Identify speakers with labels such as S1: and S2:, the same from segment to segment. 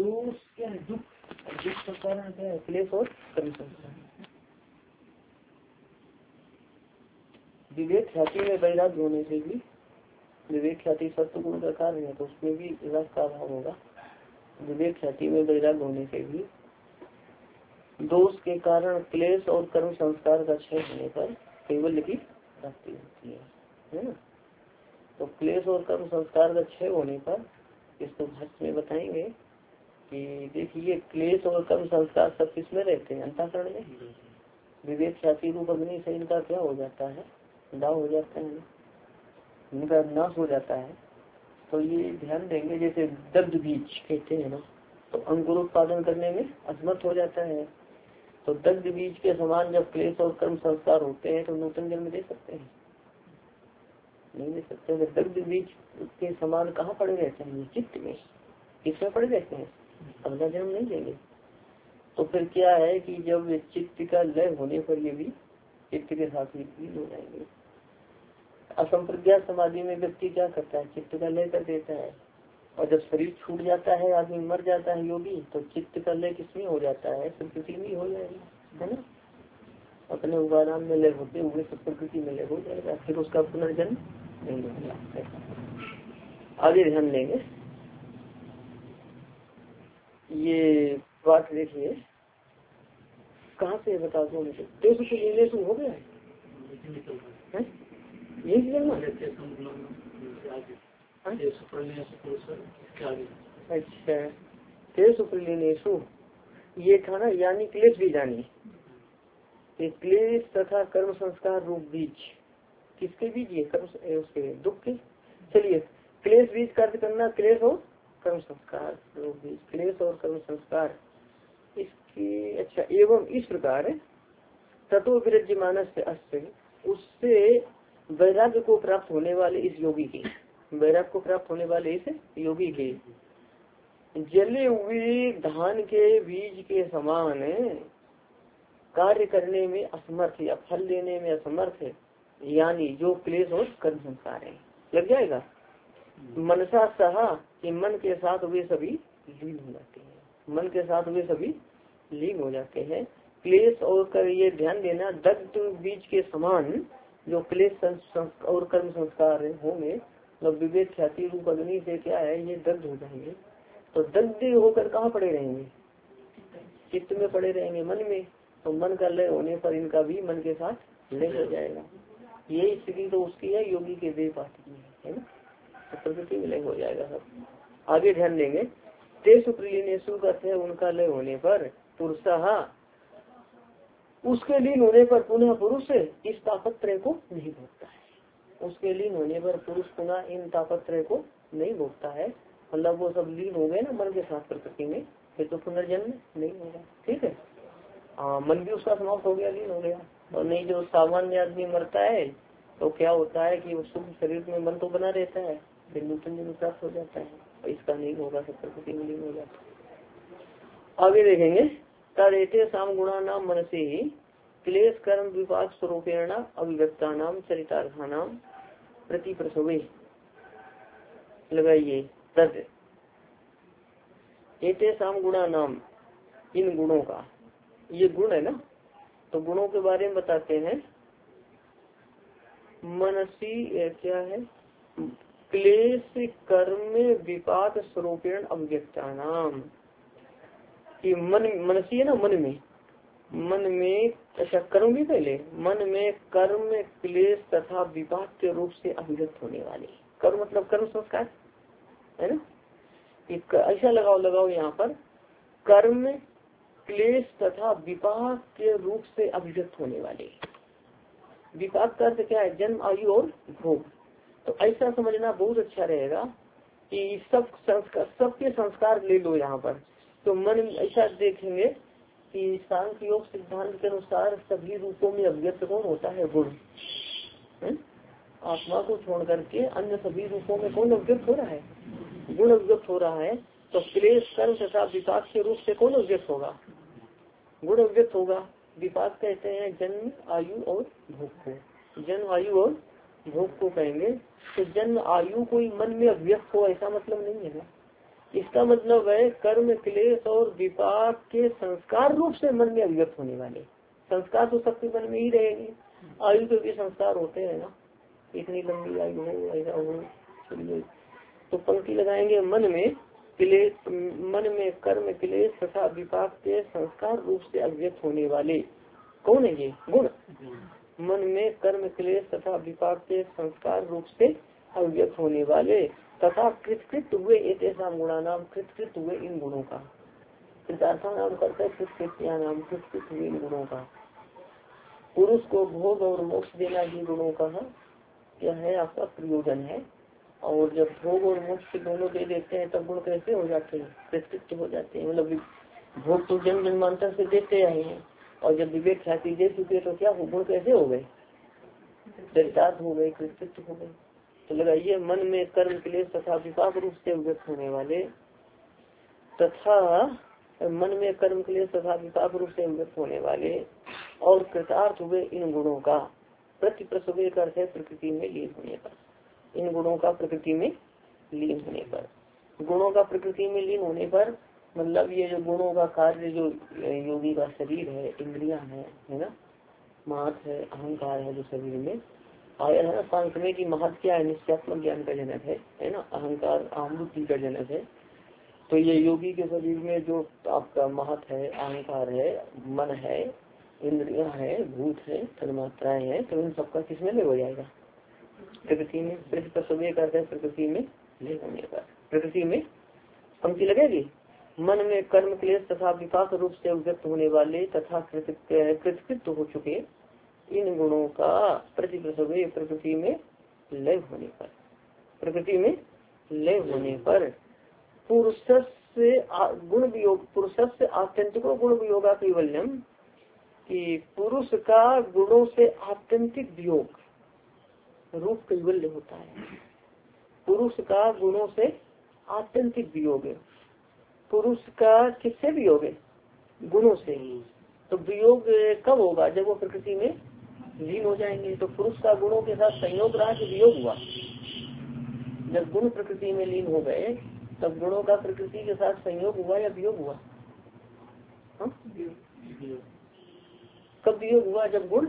S1: दोष क्या है, दुख। दुख का कारण क्या है, क्लेश और कर्म संस्कार। विवेक ख्याति में वैराग्य होने से भी, विवेक ख्याति सत्व गुण का कारण है तो उसमें भी रस का अभाव होगा। विवेक ख्याति में वैराग्य होने से भी दोष के कारण क्लेश और कर्म संस्कार का क्षय होने पर कैवल्य की प्राप्ति होती है ना। तो क्लेश और कर्म संस्कार का क्षय होने पर इसको भाष्य में बताएंगे कि देखिए क्लेश और कर्म संस्कार सब किसमें रहते हैं, अंतःकरण में। विवेक ख्याति रूप अग्नि से इनका क्या हो जाता है, दाव हो जाता है, इनका नाश हो जाता है। तो ये ध्यान देंगे, जैसे दग्ध बीज कहते हैं ना, तो अंकुरोत्पादन करने में असमर्थ हो जाता है। तो दग्ध बीज के समान जब क्लेश और कर्म संस्कार होते हैं तो नूतन जन्म दे सकते हैं, नहीं दे सकते। दग्ध बीज के समान कहाँ पड़े रहते हैं, चित्त में, किसमें पड़े रहते हैं, अगला जन्म नहीं देंगे। तो फिर क्या है कि जब चित्त का लय होने पर ये भी चित्त के साथ ही हो जाएंगे। असंप्रज्ञात समाधि में व्यक्ति क्या करता है, चित्त का लय कर देता है। और जब शरीर छूट जाता है, आदमी मर जाता है योगी, तो चित्त का लय किसमें हो जाता है, प्रकृति में हो जाएगा, है ना। अपने उपादान में लय होते हुए सब प्रकृति में लय हो जाएगा, फिर उसका पुनर्जन्म नहीं होगा। आगे ध्यान देंगे, ये बात देखिए कहाँ से बता दो मुझे। देश से लेने से हो गया है यही जन्म। अच्छा, तेज सुप्रलीनेशु ये था ना, यानी क्लेश भी जानी, क्लेश तथा कर्म संस्कार रूप बीज, किसके बीज, ये कर्म उसके दुख के। चलिए क्लेश बीज का अर्थ करना, क्लेश और कर्म संस्कार रूप बीज, क्लेश और कर्म संस्कार इसकी। अच्छा, एवं इस प्रकार तत्व विरज्य मानस से अस्त, उससे वैराग्य को प्राप्त होने वाले इस योगी की, वैराग्य को प्राप्त होने वाले इस योगी के जले हुए धान के बीज के समान कार्य करने में असमर्थ या फल देने में असमर्थ है, यानी जो क्लेश और कर्म संस्कार है। लग जाएगा मनसा सहा कि मन के साथ वे सभी लीन हो जाते हैं, मन के साथ वे सभी लीन हो जाते हैं। क्लेश और कर, ये ध्यान देना, दग्ध बीज के समान जो क्लेश और कर्म संस्कार होंगे, तो विवेक ख्याति रूप अग्नि से क्या है, ये दग्ध हो जाएंगे। तो दग्ध होकर कहाँ पड़े रहेंगे, चित्त में पड़े रहेंगे, मन में। तो मन का लय होने पर इनका भी मन के साथ लय हो जाएगा। ये स्थिति तो उसकी है, योगी के देह पाती है ना, तो प्रकृति में लय हो जाएगा सब। आगे ध्यान देंगे, तेज सुप्रीनेशु का है उनका लय होने पर पुरुषा, उसके लीन होने पर पुनः पुरुष इस तापत्रय को नहीं भोगता है। उसके लीन होने पर पुरुष पुनः इन तापत्रय को नहीं भोगता है, मतलब वो सब लीन हो गए ना मन के साथ प्रकृति में, फिर तो पुनर्जन्म नहीं होगा। ठीक है, हाँ, मन भी उसका समाप्त हो गया, लीन हो गया। और नहीं जो सामान्य आदमी मरता है तो क्या होता है कि वो शुभ शरीर में मन तो बना रहता है, फिर नूतन जन्म प्राप्त हो जाता है, और इसका नहीं होगा, सब प्रकृति में लीन हो जाता है। आगे देखेंगे, तदेते साम गुणा नाम मनसी क्लेश कर्म विपाक स्वरूपेण अभिव्यक्ता नाम चरितार्था नाम प्रति प्रसवे। लगाइए तद एते साम गुणा नाम, इन गुणों का, ये गुण है ना, तो गुणों के बारे में बताते हैं। मनसी क्या है, क्लेश कर्म विपाक स्वरूपेण अभिव्यक्ता नाम, कि मन, मनसी है ना, मन में अच्छा कर्म भी पहले, मन में कर्म क्लेश तथा विपाक के रूप से अभिव्यक्त होने वाले, कर्म मतलब कर्म संस्कार है ना, ऐसा लगाओ यहाँ पर, कर्म क्लेश तथा विपाक के रूप से अभिव्यक्त होने वाले। विपाक का अर्थ क्या है, जन्म आयु और भोग। तो ऐसा समझना बहुत अच्छा रहेगा कि सब संस्कार, सबके संस्कार ले लो यहाँ पर। तो मन ऐसा देखेंगे कि सांख्य योग सिद्धांत के अनुसार सभी रूपों में अभिव्यक्त कौन होता है, गुण। आत्मा को छोड़ करके अन्य सभी रूपों में कौन अभिव्यक्त हो रहा है, गुण अभिव्यक्त हो रहा है। तो क्लेश कर्म तथा विपाक के रूप से कौन अभिव्यक्त होगा, गुण अभिव्यक्त होगा। विपाक कहते हैं जन्म आयु और भोग को, जन्म आयु और भोग को कहेंगे। तो जन्म आयु कोई मन में अभिव्यक्त हो ऐसा मतलब नहीं है ना, इसका मतलब है कर्म क्लेश और विपाक के संस्कार रूप से मन में अभिव्यक्त होने वाले। संस्कार तो सबके मन में ही रहेंगे, आयु के भी संस्कार होते हैं ना, इतनी लंबी आयु हो, ऐसा हो। चलिए तो पंक्ति लगाएंगे, मन में क्लेश, मन में कर्म क्लेश तथा विपाक के संस्कार रूप से अभिव्यक्त होने वाले कौन है ये गुण। मन में कर्म क्लेश तथा विपाक के संस्कार रूप से अभिव्यक्त होने वाले तथा कृतकृत हुए एक ऐसा गुणा नाम, कृतकृत हुए इन गुणों का, कृतार्था नाम करते कृतकृत्या नाम, कृतकृत हुए इन गुणों का। पुरुष को भोग और मोक्ष देना ही गुणों का क्या है, आपका प्रयोजन है। और जब भोग और मोक्ष दोनों दे देते हैं तब गुण कैसे हो जाते हैं, कृतकृत हो जाते हैं। मतलब भोग तो जन्म जन्मांतर से देते आए हैं, और जब विवेक ख्याति दे चुके तो क्या हो, गुण कैसे हो गए, चरितार्थ हो गए, कृतकृत हो गए। तो लगाइए, मन में कर्म क्लेश तथा विपाक रूप से अभिव्यक्त होने वाले तथा मन में कर्म क्लेश तथा विपाक रूप से अभिव्यक्त होने वाले और कृतार्थ हुए इन गुणों का प्रति प्रसव अर्थ है प्रकृति में लीन होने पर। इन गुणों का प्रकृति में लीन होने पर, गुणों का प्रकृति में लीन होने पर मतलब ये जो गुणों का कार्य, जो योगी का शरीर है, इंद्रियां है ना, महत है, अहंकार है जो शरीर में आया है ना, सांख्य में की महत क्या है, निश्चयात्मक ज्ञान का जनक है ना, अहंकार अहमबुद्धि का जनक है। तो ये योगी के शरीर में जो आपका महत है, अहंकार है, मन है, इंद्रियां है, भूत है, तन्मात्राएं हैं, तो इन सबका किसमें ले हो जाएगा, प्रकृति में। करते हैं प्रकृति में ले होने पर, प्रकृति में पंक्ति लगेगी। मन में कर्म क्लेश तथा विपाक रूप से अभिव्यक्त होने वाले तथा कृतकृत हो चुके इन गुणों का प्रतिप्रसव प्रकृति में लय होने पर, प्रकृति में लय होने पर पुरुष से गुण वियोग, पुरुष से आत्यंतिको गुण वियोगा कैवल्यम, कि पुरुष का गुणों से आत्यंतिक वियोग रूप कैवल्य होता है। पुरुष का गुणों से आत्यंतिक वियोग है, पुरुष का किससे वियोग है, गुणों से। तो वियोग कब होगा, जब वो प्रकृति में लीन हो जाएंगे। तो पुरुष का गुणों के साथ संयोग रहा कि वियोग हुआ, जब गुण प्रकृति में लीन हो गए तब गुणों का प्रकृति के साथ संयोग हुआ या वियोग हुआ, कब वियोग हुआ, जब गुण,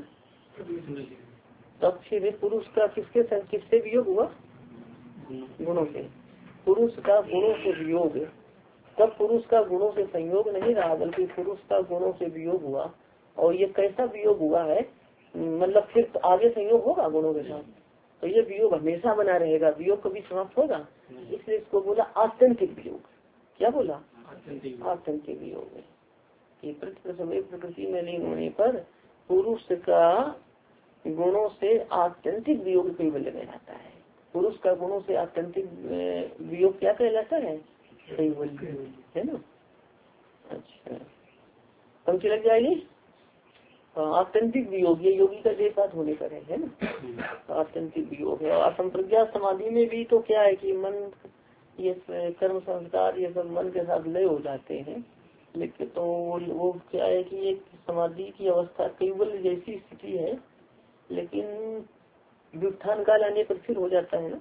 S1: तब फिर पुरुष का किससे वियोग हुआ, गुणों से। पुरुष का गुणों से वियोग, तब पुरुष का गुणों से संयोग नहीं रहा बल्कि पुरुष का गुणों से वियोग हुआ। और ये कैसा वियोग हुआ है, मतलब फिर तो आगे संयोग होगा गुणों के साथ, तो ये वियोग हमेशा बना रहेगा, वियोग कभी समाप्त होगा, इसलिए इसको बोला आत्यंतिक वियोग। क्या बोला, आत्यंतिक वियोग है कि प्रकृति में लीन होने पर पुरुष का गुणों से आत्यंतिक वियोग कैवल्य कहलाता है। पुरुष का गुणों से आत्यंतिक वियोग क्या कहलाता है, कैवल्य, है ना। अच्छा, पंक्ति लग जाएगी। आत्यंतिक वियोग, ये योगी का देहपात होने पर है ना, आत्यंतिक वियोग है। और असंप्रज्ञात समाधि में भी तो क्या है कि मन, ये कर्म संस्कार ये सब मन के साथ लय हो जाते हैं, लेकिन तो वो क्या है कि एक समाधि की अवस्था कैवल्य जैसी स्थिति है, लेकिन व्युत्थान काल आने पर फिर हो जाता है ना,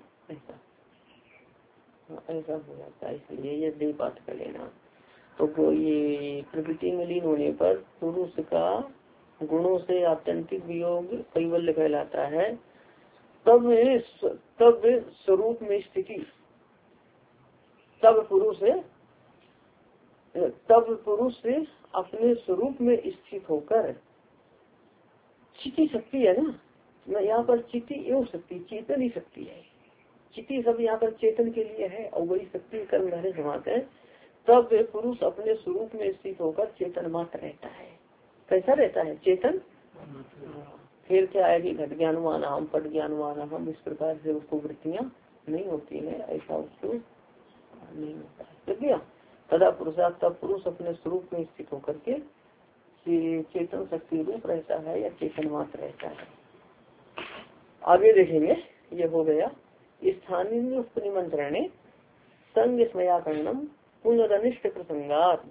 S1: ऐसा हो जाता है। इसलिए ये देहपात कर लेना। तो ये प्रकृति में लीन होने पर पुरुष का गुणों से आत्यंतिक वियोग कैवल्य कहलाता है। तब स्वरूप में स्थिति, तब पुरुष अपने स्वरूप में स्थित होकर, चिति शक्ति है ना, मैं यहाँ पर चिति एवं शक्ति, चेतन ही शक्ति है, चिति सब यहाँ पर चेतन के लिए है और वही शक्ति कर्मधारय समाप्त है। तब पुरुष अपने स्वरूप में स्थित होकर चेतन मात्र रहता है। कैसा रहता है, चेतन। फिर क्या है कि घट ज्ञानवान हम, पट ज्ञानवान हम, इस प्रकार से उसको वृत्तियाँ नहीं होती है, ऐसा उसको नहीं होता है। तदा पुरुषार्थ, तब पुरुष अपने स्वरूप में स्थित होकर के चेतन शक्ति रूप रहता है या चेतन मात्र रहता है। आगे देखेंगे, ये हो गया स्थानीय उपनिमंत्रण संग स्मयाकरणम पुनरनिष्ट प्रसंगात।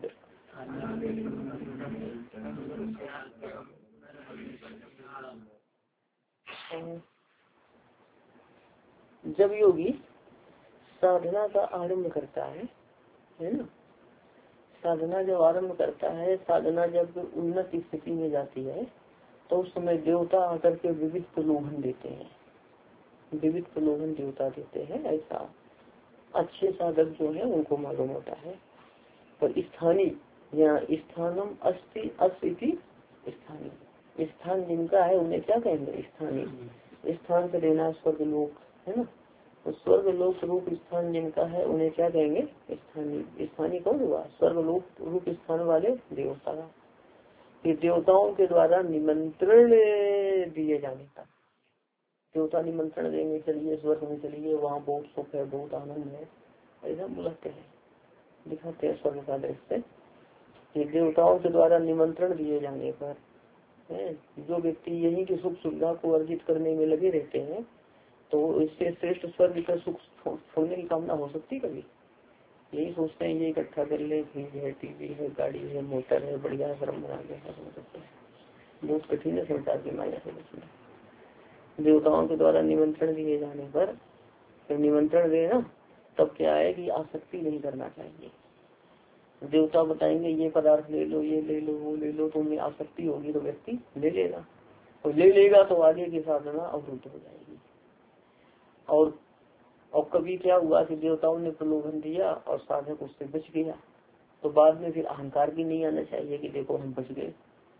S1: जब योगी साधना का आरंभ करता है है ना। साधना जब आरंभ करता है, साधना जब उन्नत स्थिति में जाती है तो उस समय देवता आकर के विविध प्रलोभन देते हैं, विविध प्रलोभन देवता देते हैं। ऐसा अच्छे साधक जो है उनको मालूम होता है। पर स्थानीय या स्थानम अस्ति अस्ति स्थानीय, स्थान जिनका है उन्हें क्या कहेंगे? स्थानीय। स्थान से लेना स्वर्ग लोक है ना, तो स्वर्ग लोक रूप स्थान जिनका है उन्हें क्या कहेंगे? स्थानीय। स्थानीय कौन हुआ? स्वर्ग लोक रूप स्थान वाले देवता। ये देवताओं के द्वारा निमंत्रण दिए जाने का, देवता निमंत्रण देंगे, चलिए स्वर्ग में चलिए, वहाँ बहुत सुख है, बहुत आनंद है, ऐसा बुलाते हैं, दिखाते हैं स्वर्ग का दृश्य। ये देवताओं के द्वारा निमंत्रण दिए जाने पर जो व्यक्ति यही की सुख सुविधा को अर्जित करने में लगे रहते हैं तो इससे श्रेष्ठ स्वर्ग का सुख छोड़ने की कामना हो सकती कभी? यही सोचते हैं ये इकट्ठा कर ले, फ्रिज है, टीवी है, गाड़ी है, मोटर है, बढ़िया धर्म बना के बहुत कठिन है संसार की माया से बचना। देवताओं के द्वारा निमंत्रण दिए जाने पर जब निमंत्रण दे ना तब क्या है कि आसक्ति नहीं करना चाहिए। देवता बताएंगे ये पदार्थ ले लो, ये ले लो, वो ले लो, तो उनमें आसक्ति होगी तो व्यक्ति ले लेगा, और ले लेगा तो आगे की साधना अवरुद्ध हो जाएगी। और कभी क्या हुआ कि देवताओं ने प्रलोभन दिया और साधक उससे बच गया, तो बाद में फिर अहंकार भी नहीं आना चाहिए कि देखो हम बच गए,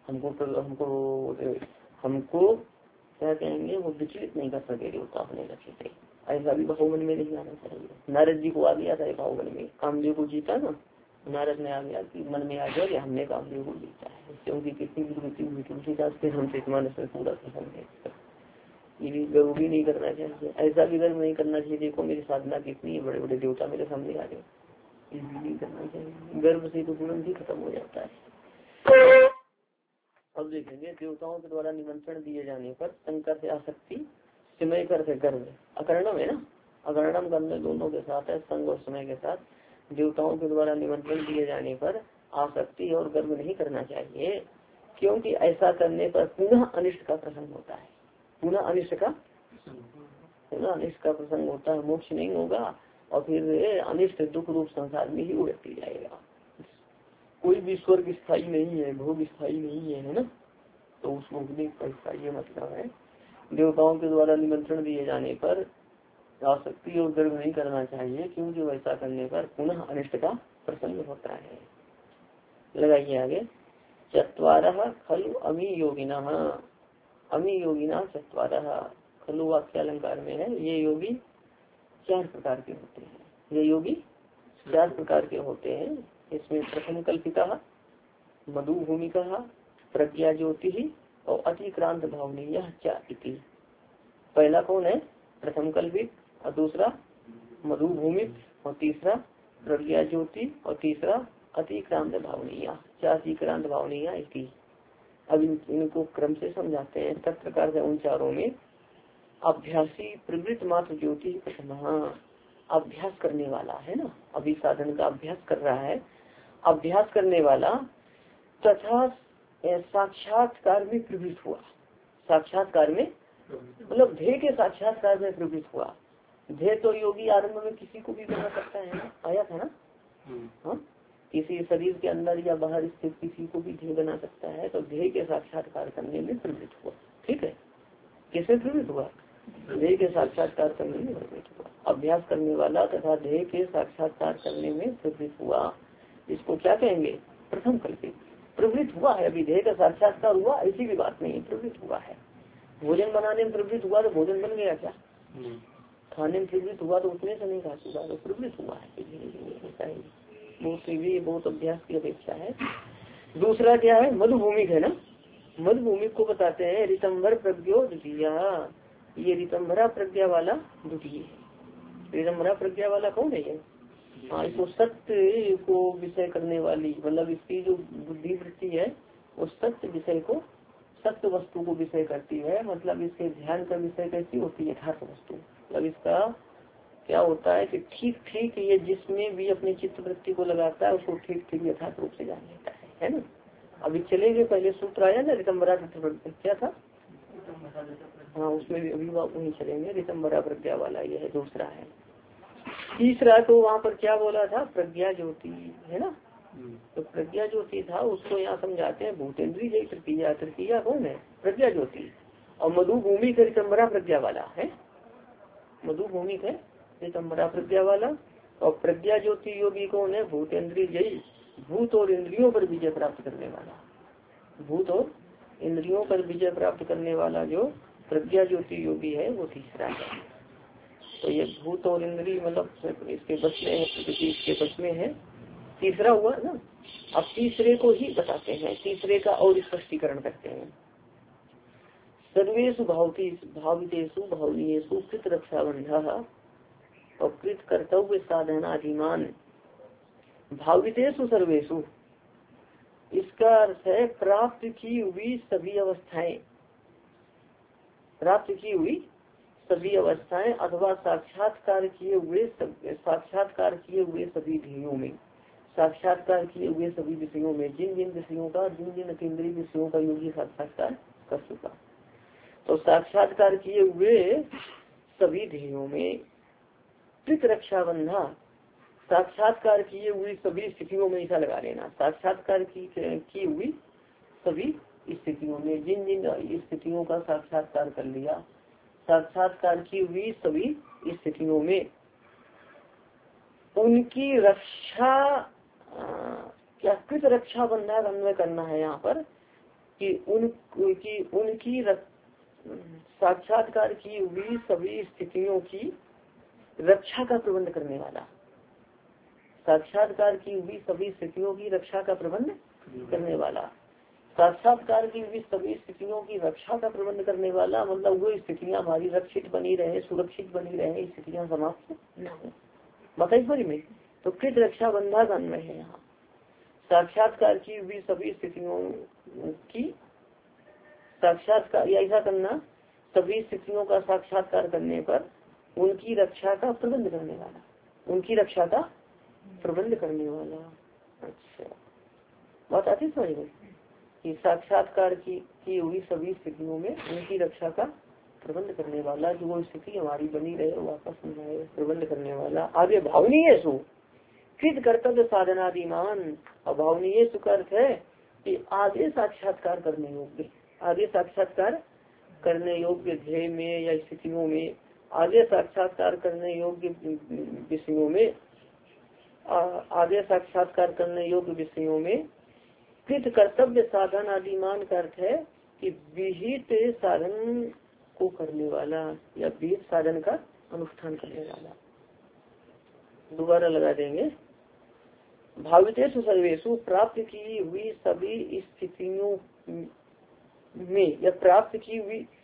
S1: हमको क्या कहेंगे, वो विचलित नहीं कर सके देवता अपने लक्ष्य से। ऐसा भी भावमन में नहीं आना चाहिए। नारद जी को आ गया था भावमन में, कामदेव को जीता ना, नारद ने आ गया कि मन में आ गया कि हमने कामदेव को जीता है, क्योंकि कितनी विकृति हुई तुलसीदास फिर हमसे मानस में पूरा प्रसन्न है। ये भी गर्व भी नहीं करना चाहिए, ऐसा भी गर्व नहीं करना चाहिए देखो मेरी साधना कितनी है, बड़े बड़े देवता मेरे सामने आ गए, ये भी नहीं करना चाहिए। गर्व से तो तुरंत ही खत्म हो जाता है। अब देखेंगे देवताओं के द्वारा निमंत्रण दिए जाने पर शंकर से आसक्ति, समय कर से गर्व, अकर्णम है ना, अकर्णम करने दोनों के साथ है, संग और समय के साथ। देवताओं के द्वारा निमंत्रण दिए जाने पर आसक्ति और गर्व नहीं करना चाहिए, क्योंकि ऐसा करने पर पुनः अनिष्ट का प्रसंग होता है, पुनः अनिष्ट का प्रसंग होता है, मोक्ष नहीं होगा और फिर अनिष्ट दुख रूप संसार में ही उड़ती जाएगा। कोई भी स्वर्ग स्थायी नहीं है, भोग स्थायी नहीं है ना, तो उस मुक्ति का ये मतलब है। देवताओं के द्वारा निमंत्रण दिए जाने पर आसक्ति और गर्व नहीं करना चाहिए, क्योंकि वैसा करने पर पुनः अनिष्ट का प्रसंग होता है। लगाइए आगे, चत्वारः खलु अमी योगिनः, अमी योगिना चत्वारः, खलु वाक्य अलंकार में है, ये योगी 4 प्रकार के होते हैं, ये योगी 4 प्रकार के होते हैं। इसमें प्रथम कल्पिता, मधु भूमिका, प्रज्ञा ज्योति और अतिक्रांत भावनीय चाति। पहला कौन है? प्रथम कल्पित, और दूसरा मधु भूमिक, और तीसरा प्रज्ञा ज्योति, और तीसरा अतिक्रांत भावनीय, अतिक्रांत भावनीय इति। अब इनको क्रम से समझाते हैं। तत् प्रकार से उन चारों में अभ्यासी प्रवृत्त मात्र ज्योति प्रथम, अभ्यास करने वाला है ना, अभी साधन का अभ्यास कर रहा है, अभ्यास करने वाला तथा साक्षात्कार में प्रवृत्त हुआ, साक्षात्कार में मतलब ध्येय के साक्षात्कार में प्रवृत्त हुआ। ध्येय तो योगी आरंभ में किसी को भी बना सकता है, आया था ना, हाँ, किसी शरीर के अंदर या बाहर स्थित किसी को भी ध्येय बना सकता है, तो ध्येय के साक्षात्कार करने में प्रवृत्त हुआ। ठीक है, किससे प्रवृत्त हुआ? ध्येय के साक्षात्कार करने में प्रवृत्त हुआ। अभ्यास करने वाला तथा ध्येय के साक्षात्कार करने में प्रवृत्त हुआ, इसको क्या कहेंगे? प्रथम कल्पित। प्रवृत्त हुआ है, अभी ध्येय का साक्षात्कार हुआ ऐसी भी बात नहीं, प्रवृत्त हुआ है। भोजन बनाने में प्रवृत्त हुआ तो भोजन बन गया क्या? खाने में प्रवृत्त हुआ तो उतने से नहीं खा चुका, तो प्रवृत्त हुआ है। बहुत अभ्यास की अपेक्षा है। दूसरा क्या है? मधुभूमिक है ना, मधुभूमिक को बताते हैं ऋतंभर प्रज्ञो द्वितीय, ये ऋतंभरा प्रज्ञा वाला द्वितीय है। ऋतंभरा प्रज्ञा वाला कौन है ये? हाँ, इसको सत्य को विषय करने वाली, मतलब इसकी जो बुद्धि वृत्ति है वो सत्य विषय को, सत्य वस्तु को विषय करती है। मतलब इसके ध्यान का विषय कैसी होती है? यथार्थ वस्तु। मतलब इसका क्या होता है कि ठीक ठीक ये जिसमें भी अपनी चित्त वृत्ति को लगाता है उसको ठीक ठीक यथार्थ रूप से जान लेता है ना। अभी चलेंगे, पहले सूत्र आया ना ऋतंभरा क्या था, हाँ उसमें भी अभी वही चलेंगे। ऋतंभरा प्रज्ञा वाला यह दूसरा है। तीसरा तो वहाँ पर क्या बोला था, प्रज्ञा ज्योति है ना। तो प्रज्ञा ज्योति था, उसको यहाँ समझाते हैं भूतेंद्रीय जय तृतीया। तृतीया कौन है, प्रज्ञा ज्योति। और मधुभूमि का रितंबरा प्रज्ञा वाला है, मधुभूमि का रितंबरा प्रज्ञा वाला। और प्रज्ञा ज्योति योगी कौन है, भूतेंद्रीय जय, भूत और इंद्रियों पर विजय प्राप्त करने वाला, भूत और इंद्रियों पर विजय प्राप्त करने वाला जो प्रज्ञा ज्योति योगी है वो तीसरा है। तो ये भूत और इंद्रिय मतलब इसके बस में है, इसके बस में है, तीसरा हुआ ना। अब तीसरे को ही बताते हैं, तीसरे का और स्पष्टीकरण करते हैं। सर्वेषु भावितेषु भावनीयेषु कृत रक्षाबंधः और कृत कर्तव्य साधनाधिमान भावितेषु सर्वेषु, इसका अर्थ है प्राप्त की हुई सभी अवस्थाएं, प्राप्त की हुई सभी अवस्थाएं अथवा साक्षात्कार किए हुए सभी ध्येयों में, साक्षात्कार किए हुए सभी विषयों में, जिन जिन विषयों का, जिन जिन अतीन्द्रिय विषयों का योगी साक्षात्कार कर चुका। तो साक्षात्कार किए हुए सभी ध्येयों में, कृत रक्षाबंधा साक्षात्कार किए हुई सभी स्थितियों में, ऐसा लगा लेना, साक्षात्कार की हुई सभी स्थितियों में, जिन जिन स्थितियों का साक्षात्कार कर लिया, साक्षात्कार की हुई सभी स्थितियों में उनकी रक्षा, क्या कृत रक्षा बंधन अन्वय करना है यहाँ पर कि उनकी साक्षात्कार की हुई सभी स्थितियों की रक्षा का प्रबंध करने वाला, साक्षात्कार की हुई सभी स्थितियों की रक्षा का प्रबंध करने वाला, साक्षात्कार की हुई सभी स्थितियों की रक्षा का प्रबंध करने वाला, मतलब वो स्थितियाँ हमारी रक्षित बनी रहे, सुरक्षित बनी रहे, स्थितियाँ समाप्त न हो बताइए में। तो कृत रक्षा बंधा का अन्वय है यहाँ, साक्षात्कार की हुई सभी स्थितियों की साक्षात्कार, ऐसा करना सभी स्थितियों का साक्षात्कार करने पर उनकी रक्षा का प्रबंध करने वाला, उनकी रक्षा का प्रबंध करने वाला। अच्छा बात आती समझ में कि साक्षात्कार की हुई सभी स्थितियों में उनकी रक्षा का प्रबंध करने वाला, जो वो स्थिति हमारी बनी रहे वापस न आए, प्रबंध करने वाला। आगे भावनीय सु कृत कर्तव्य साधनादिमान, अभावनीय सुख अर्थ है कि आगे साक्षात्कार करने योग्य, आगे साक्षात्कार करने योग्य ध्येय में या स्थितियों में, आगे साक्षात्कार करने योग्य विषयों में, आगे साक्षात्कार करने योग्य विषयों में कृत कर्तव्य साधन आदिमान का अर्थ है कि विहित साधन को करने वाला या विहित साधन का अनुष्ठान करने वाला। दोबारा लगा देंगे, भावितेषु सर्वेषु प्राप्त की हुई सभी स्थितियों में या प्राप्त की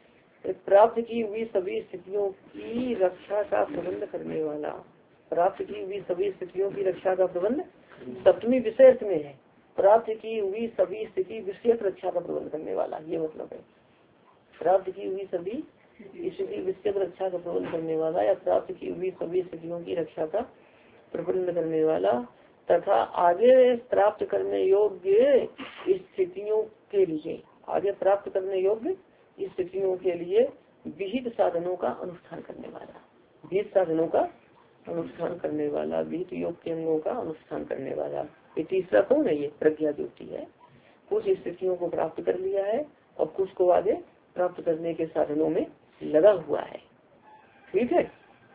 S1: हुई सभी स्थितियों की रक्षा का प्रबंध करने वाला, प्राप्त की हुई सभी स्थितियों की रक्षा का प्रबंध सप्तमी विषय अर्थ में है, प्राप्त की हुई सभी स्थिति विषय रक्षा का प्रबंध करने वाला, ये मतलब है प्राप्त की हुई सभी स्थिति विषय रक्षा का प्रबंध करने वाला या प्राप्त की हुई सभी स्थितियों की रक्षा का प्रबंध करने वाला, तथा आगे प्राप्त करने योग्य स्थितियों के लिए, आगे प्राप्त करने योग्य स्थितियों के लिए विहित साधनों का अनुष्ठान करने वाला, विहित साधनों का अनुष्ठान करने वाला, विहित योग के अंगों का अनुष्ठान करने वाला। ये तीसरा कौन है, ये प्रज्ञा ज्योति है। कुछ स्थितियों को प्राप्त कर लिया है और कुछ को आगे प्राप्त करने के साधनों में लगा हुआ है, ठीक है,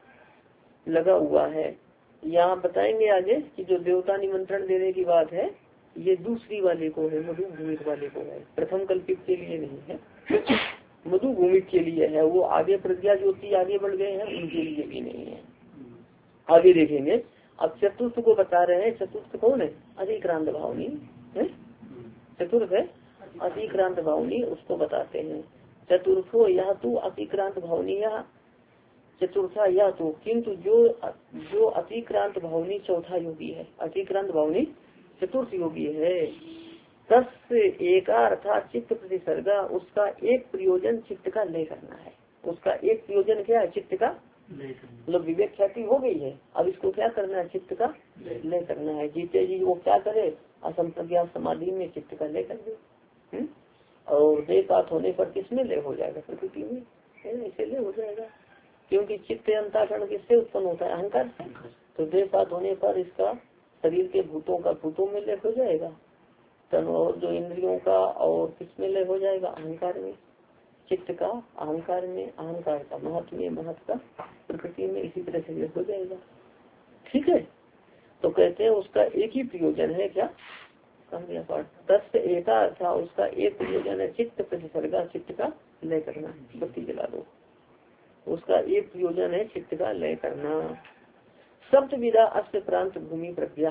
S1: लगा हुआ है। यहाँ बताएंगे आगे कि जो देवता निमंत्रण देने की बात है ये दूसरी वाले को है, मधुभूमिक वाले को है, प्रथम कल्पित के लिए नहीं है, मधुभूमिक के लिए है। वो आगे प्रज्ञा ज्योति आगे बढ़ गए हैं, उनके लिए भी नहीं है, आगे देखेंगे। अब चतुर्थ को बता रहे हैं, चतुर्थ कौन है, अधिक्रांत भावनी है, चतुर्थ है अतिक्रांत भावनी, उसको बताते हैं। चतुर्थो यह तो अतिक्रांत भावनी, चतुर्था यह तो, किंतु जो अतिक्रांत भावनी चौथा योगी है, अतिक्रांत भावनी चतुर्थ योगी है, तस् एका अर्थात चित्त प्रतिसर्गा, उसका एक प्रयोजन चित्त का लय करना है, उसका एक प्रयोजन क्या है, चित्त का, मतलब विवेक ख्याति हो गई है, अब इसको क्या करना है, चित्त का लय करना है। जीते जी वो क्या करे, असंप्रज्ञात समाधि में चित्त का लय कर दे, और देहपात होने पर किसमें लय हो जाएगा, प्रकृति में, ऐसे लय हो जाएगा। क्योंकि चित्त अंतःकरण किससे उत्पन्न होता है, अहंकार से, तो देहपात होने पर इसका शरीर के भूतों का भूतों में लय हो जाएगा, तन और जो इंद्रियों का और किसमें लय हो जाएगा, अहंकार में, चित्त का अहंकार में, अहंकार का महत्व में, महत्व का प्रकृति में, इसी तरह से लय हो जाएगा। ठीक है। तो कहते हैं उसका एक ही प्रयोजन है, क्या कहा गया पाठ, तस्य एका था, उसका एक प्रयोजन है चित्त प्रतिसर्गा, चित्त का लय करना। बत्ती जला दो। उसका एक प्रयोजन है चित्त का लय करना। सप्त विदा अस्य प्रांत भूमि प्रज्ञा,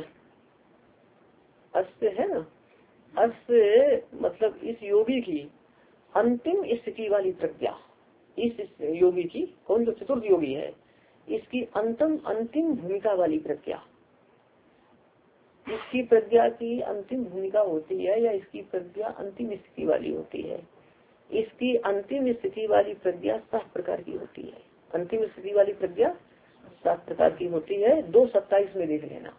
S1: अस्य है ना, अस्य मतलब इस योगी की अंतिम स्थिति वाली प्रज्ञा, इस योगी की, कौन जो चतुर्थ योगी है, इसकी अंतिम भूमिका वाली प्रज्ञा, इसकी प्रज्ञा की अंतिम भूमिका होती है या इसकी प्रज्ञा अंतिम स्थिति वाली होती है। इसकी अंतिम स्थिति वाली प्रज्ञा 7 प्रकार की होती है। अंतिम स्थिति वाली प्रज्ञा 7 प्रकार की होती है। 2:27 में देख लेना।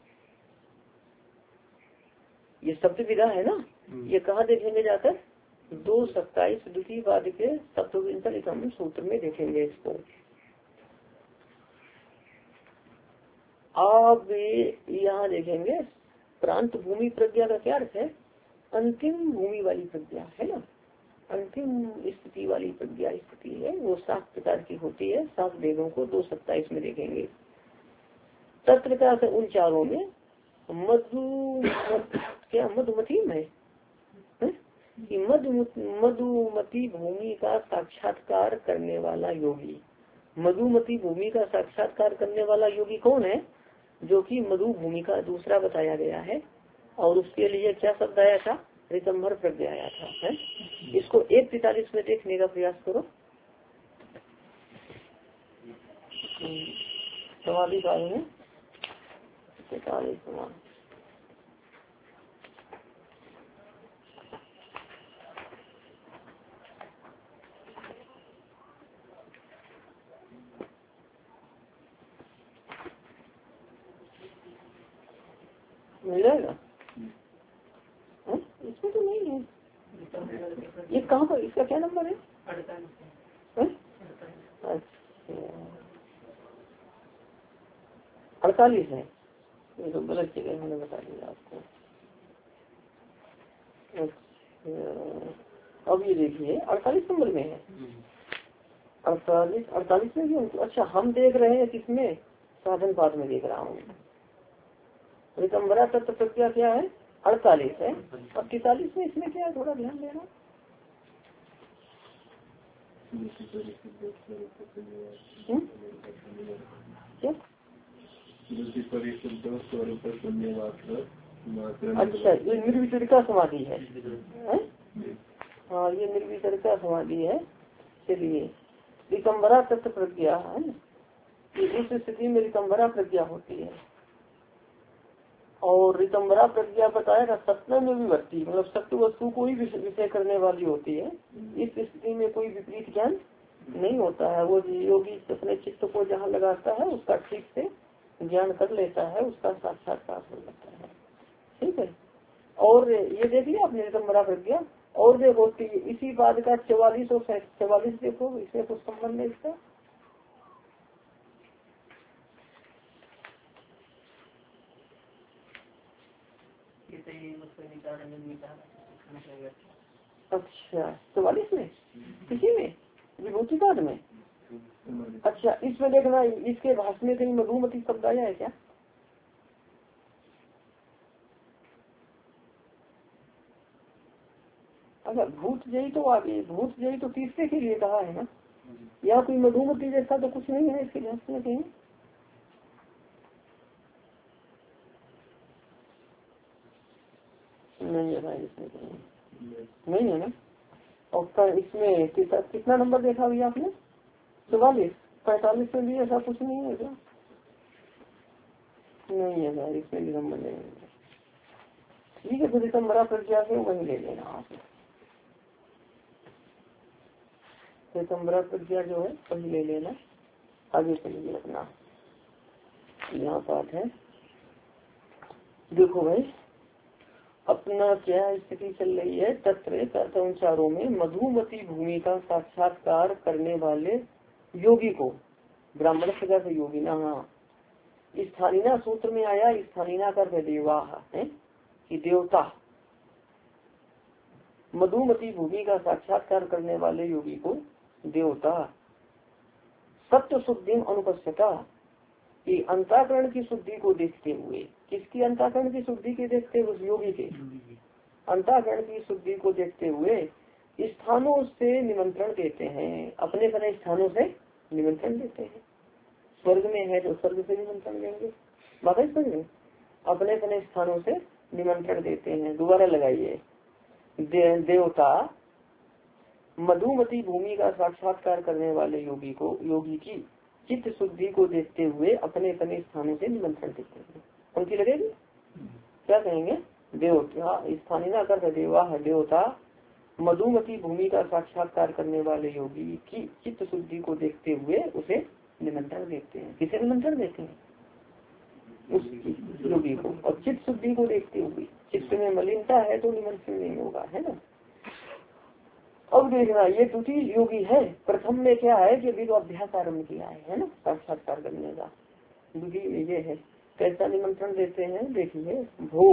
S1: ये शब्द विधा है ना, ये कहाँ देखेंगे जाकर, 2:27 द्वितीय पाद के सप्तविंशतितम सूत्र में देखेंगे इसको। आप यहाँ देखेंगे प्रांत भूमि प्रज्ञा का क्या अर्थ है, अंतिम भूमि वाली प्रज्ञा है ना, अंतिम स्थिति वाली प्रज्ञा स्थिति है, वो 7 प्रकार की होती है। 7 वेदों को 2:27 में देखेंगे। तत्र का उन चारों में मधुमती में कि मधुमती भूमि का साक्षात्कार करने वाला योगी, मधुमती भूमि का साक्षात्कार करने वाला योगी कौन है, जो कि मधु भूमि का दूसरा बताया गया है। और उसके लिए क्या शब्द आया था, ऋतंभर प्रज्ञा आया था है? इसको 1:43 में देखने का प्रयास करो। समाधि काल में 43 समान मिल जाएगा। इसमें तो नहीं है, ये कहाँ पर, इसका क्या नंबर है, 48 है। ये तो गलत जगह मैंने बता दिया आपको। अब ये देखिए 48 नंबर में है, 48 में भी। अच्छा, हम देख रहे हैं किसमें, साधन पाठ में देख रहा हूँ। रिकम्बरा तत्व प्रक्रिया क्या है, 48 है। और 43 में इसमें क्या है, थोड़ा ध्यान देना। क्या? अच्छा, ये निर्विचारिका समाधि है। हाँ, ये निर्विचारिका समाधि है। चलिए, रिकम्बरा तत्व प्रज्ञा है, उस स्थिति में रिकम्बरा प्रज्ञा होती है। और रिकम्बरा प्रज्ञा बताएगा सत्य में विवर्ती, मतलब सत्य वस्तु को ही विषय करने वाली होती है। इस स्थिति में कोई विपरीत ज्ञान नहीं होता है। वो योगी अपने चित्त को जहाँ लगाता है उसका ठीक से ज्ञान कर लेता है, उसका साक्षात्कार हो जाता है। ठीक है। और ये देख लिया आपने रिकम्बरा प्रज्ञा। और देखो इसी बात का 44 और 44 देखो, इसमें कुछ संबंध है इसका। अच्छा, 44 में, किसी में विभूति पाठ में। अच्छा, इसमें देखना, इसके भाषण में कहीं मधुमती शब्द आया है क्या? अच्छा, भूत जयी तो आगे, भूत जयी तो तीसरे के लिए कहा है ना, या कोई मधुमती जैसा तो कुछ नहीं है इसके भाषण में कहीं। नहीं है भाई, इसमें नहीं है ना। और इसमें कितना नंबर देखा भैया आपने, 44, 45 में भी ऐसा कुछ नहीं है क्या? नहीं है भाई, इसमें भी नंबर नहीं है। ठीक है, फिर रिकम्बरा प्रज्ञा से वही ले लेना आप। रिकम्बरा प्रज्ञा जो है वही ले लेना। आगे चलिए अपना यहाँ पाठ है, देखो भाई अपना क्या स्थिति चल रही है। तत्र कर्तव्याचारों में मधुमती भूमि का साक्षात्कार करने वाले योगी को, ब्राह्मण सगा से योगी ना, हाँ, स्थानीना सूत्र में आया, स्थानीना का अर्थ देवा है कि देवता। मधुमती भूमि का साक्षात्कार करने वाले योगी को देवता। सत्य शुद्धि अनुपस्थिता कि अंतःकरण की शुद्धि को देखते हुए, किसकी अंतःकरण की शुद्धि के देखते हुए? उस योगी के अंतःकरण की शुद्धि को देखते हुए स्थानों से निमंत्रण देते हैं, अपने अपने स्थानों से निमंत्रण देते हैं। स्वर्ग में है तो स्वर्ग से निमंत्रण देंगे, बात है समझ में। अपने अपने स्थानों से निमंत्रण देते हैं। दोबारा लगाइए, देवता मधुमती भूमि का साक्षात्कार करने वाले योगी को, योगी की चित्त शुद्धि को देखते हुए अपने अपने स्थानों से निमंत्रण देते हैं। उनकी लगेगी क्या कहेंगे? देवता स्थानीय कर देवा है, देवता मधुमती भूमि का साक्षात्कार करने वाले योगी की चित्त शुद्धि को देखते हुए उसे निमंत्रण देते हैं। किसे निमंत्रण देते हैं? उस योगी को। और चित्त शुद्धि को देखते हुए, चित्त में मलिनता है तो निमंत्रण नहीं होगा, है ना। अब देखना, ये द्वितीय योगी है। प्रथम में क्या है कि अभी तो अभ्यास आरम्भ किया है ना, साक्षात्कार करने का। द्वितीय में ये है, कैसा निमंत्रण देते हैं देखिए। भो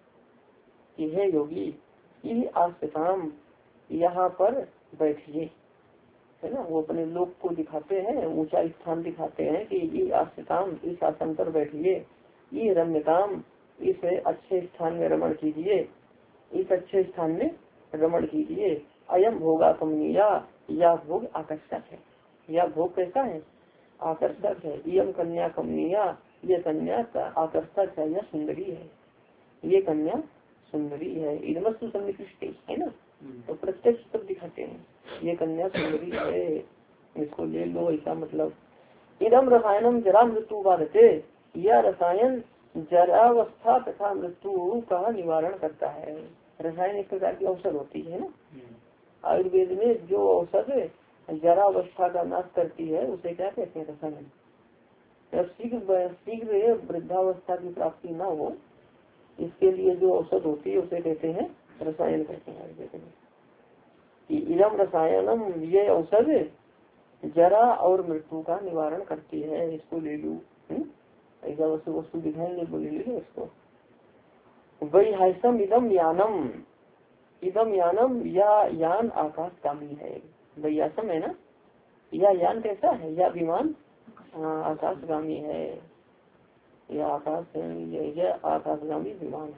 S1: कि है योगी, ये आस्ताम यहाँ पर बैठिए, है ना। वो अपने लोक को दिखाते हैं, ऊंचा स्थान दिखाते हैं कि ये आस्ताम, इस आसन पर बैठिए। ये रम्यताम, इस अच्छे स्थान में रमण कीजिए, इस अच्छे स्थान में रमण कीजिए। अयम भोगा कमनीया, यह भोग आकर्षक है। यह भोग कैसा है? आकर्षक है। यम कन्या कमनीया, ये कन्या आकर्षक है, यह सुंदरी है। ये कन्या सुंदरी है। इदमस्तु सन्निकृष्टि, है ना। तो प्रत्यक्ष सब दिखाते हैं, ये कन्या सुंदरी है, इसको ले लो, ऐसा मतलब। इदम रसायनम जरा मृत्यु बाधते, यह रसायन जरावस्था तथा मृत्यु का निवारण करता है। रसायन एक प्रकार की औषध होती है ना। आयुर्वेद में जो औषध जरावस्था का नाश करती है उसे क्या कहते हैं? रसायन। शीघ्र वृद्धावस्था की प्राप्ति न हो, इसके लिए जो औषध होती है उसे कहते हैं रसायन, कहते हैं आयुर्वेद में। इदम रसायनम, ये औषध जरा और मृत्यु का निवारण करती है, इसको ले लूं। ऐसा वस्तु दिखाएंगे, बोले ले लो इसको। वही हैसम इदम यानम, इदम यानम, या यान आकाशगामी है। वैयासम है ना, यह यान कैसा है? यह विमान आकाशगामी है, यह आकाश है, यह आकाशगामी विमान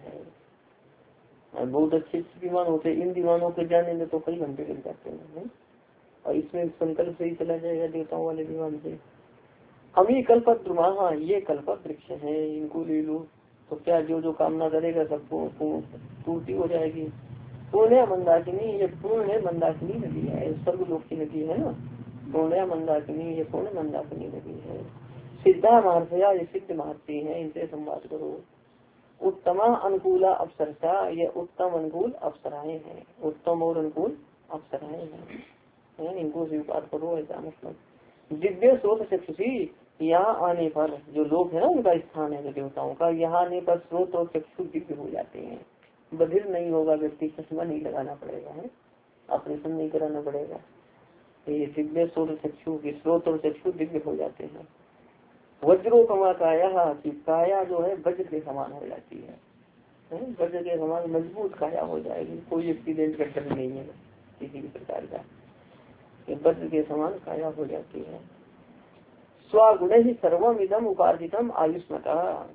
S1: है। बहुत अच्छे विमान होते हैं, इन विमानों के जाने में तो कई घंटे लग जाते हैं। और इसमें संकल्प से ही चला जाएगा देवताओं वाले विमान से। अमी कल्पत द्रुमा, ये कल्पत वृक्ष है, इनको ले लो तो क्या जो जो कामना करेगा सबको पूर्ति हो जाएगी। पूर्ण्य मंदाकिनी, ये पूर्ण मंदाकिनी नदी है, स्वर्गलोक की नदी है ना। पूर्ण्य मंदाकिनी, ये पूर्ण मंदाकिनी नदी है। सिद्धा महर्षया, ये सिद्ध महर्षि है, इनसे संवाद करो। उत्तमा अनुकूला अप्सरसा, ये उत्तम अनुकूल अप्सराएं हैं, उत्तम और अनुकूल अप्सराएं हैं, इनको स्वीकार करो, ऐसा मतलब। दिव्य स्रोत चक्षुषी, यहाँ आने पर जो लोग है ना, उनका स्थान है देवताओं का, यहाँ आने पर स्रोत और चक्षु दिव्य हो जाते हैं। बधिर नहीं होगा व्यक्ति, चश्मा नहीं लगाना पड़ेगा, है ऑपरेशन नहीं कराना पड़ेगा। ये दिव्य स्रोत चक्षु के स्रोत और चक्षु दिव्य हो जाते हैं। वज्रोपमा काया, की काया जो है वज्र के समान हो जाती है, वज्र के समान मजबूत काया हो जाएगी, कोई एक्सीडेंट का डर नहीं है किसी भी प्रकार का, वज्र के समान काया हो जाती है। स्वगुण ही सर्वम इदम उपार्जितम आयुष्मता,